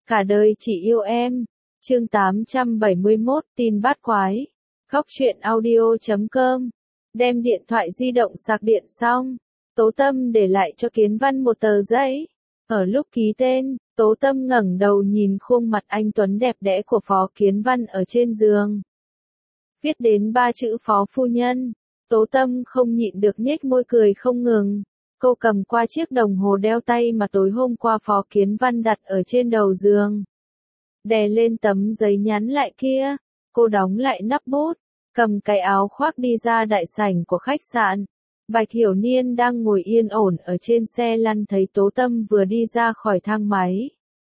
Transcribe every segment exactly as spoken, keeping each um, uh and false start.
Cả đời chỉ yêu em. Chương tám trăm bảy mươi mốt tin bát quái. Góc truyện audio chấm com. Đem điện thoại di động sạc điện xong, Tố Tâm để lại cho Kiến Văn một tờ giấy. Ở lúc ký tên, Tố Tâm ngẩng đầu nhìn khuôn mặt anh tuấn đẹp đẽ của Phó Kiến Văn ở trên giường. Viết đến ba chữ Phó phu nhân, Tố Tâm không nhịn được nhếch môi cười không ngừng. Cô cầm qua chiếc đồng hồ đeo tay mà tối hôm qua Phó Kiến Văn đặt ở trên đầu giường. Đè lên tấm giấy nhắn lại kia, cô đóng lại nắp bút, cầm cái áo khoác đi ra đại sảnh của khách sạn. Bạch Hiểu Niên đang ngồi yên ổn ở trên xe lăn thấy Tố Tâm vừa đi ra khỏi thang máy.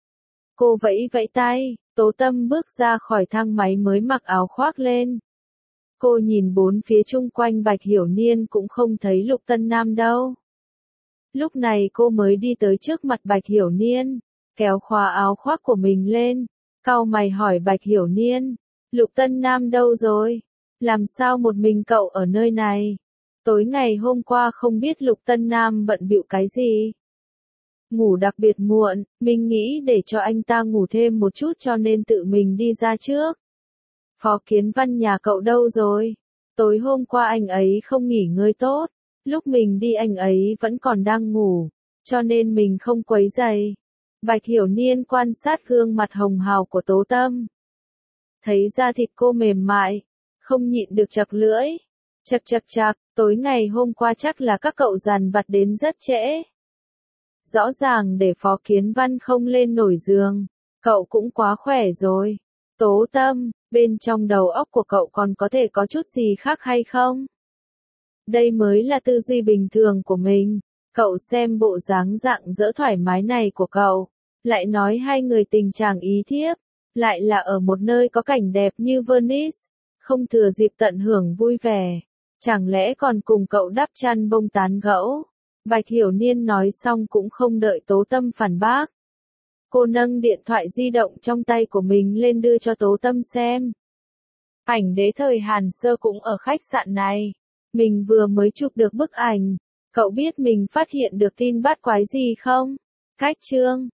Cô vẫy vẫy tay, Tố Tâm bước ra khỏi thang máy mới mặc áo khoác lên. Cô nhìn bốn phía chung quanh Bạch Hiểu Niên cũng không thấy Lục Tân Nam đâu. Lúc này cô mới đi tới trước mặt Bạch Hiểu Niên, kéo khóa áo khoác của mình lên, cau mày hỏi Bạch Hiểu Niên, Lục Tân Nam đâu rồi? Làm sao một mình cậu ở nơi này? Tối ngày hôm qua không biết Lục Tân Nam bận bịu cái gì? Ngủ đặc biệt muộn, mình nghĩ để cho anh ta ngủ thêm một chút cho nên tự mình đi ra trước. Phó Kiến Văn nhà cậu đâu rồi? Tối hôm qua anh ấy không nghỉ ngơi tốt, lúc mình đi anh ấy vẫn còn đang ngủ, cho nên mình không quấy rầy. Bạch Hiểu Niên quan sát gương mặt hồng hào của Tố Tâm. Thấy da thịt cô mềm mại, không nhịn được chật lưỡi. Chật chật chật, tối ngày hôm qua chắc là các cậu dằn vặt đến rất trễ. Rõ ràng để Phó Kiến Văn không lên nổi giường, cậu cũng quá khỏe rồi. Tố Tâm, bên trong đầu óc của cậu còn có thể có chút gì khác hay không? Đây mới là tư duy bình thường của mình. Cậu xem bộ dáng rạng rỡ thoải mái này của cậu, lại nói hai người tình chàng ý thiếp, lại là ở một nơi có cảnh đẹp như Venice, không thừa dịp tận hưởng vui vẻ, chẳng lẽ còn cùng cậu đắp chăn bông tán gẫu? Bạch Hiểu Niên nói xong cũng không đợi Tố Tâm phản bác. Cô nâng điện thoại di động trong tay của mình lên đưa cho Tố Tâm xem. Ảnh đế thời Hàn Sơ cũng ở khách sạn này. Mình vừa mới chụp được bức ảnh. Cậu biết mình phát hiện được tin bát quái gì không? Cách chương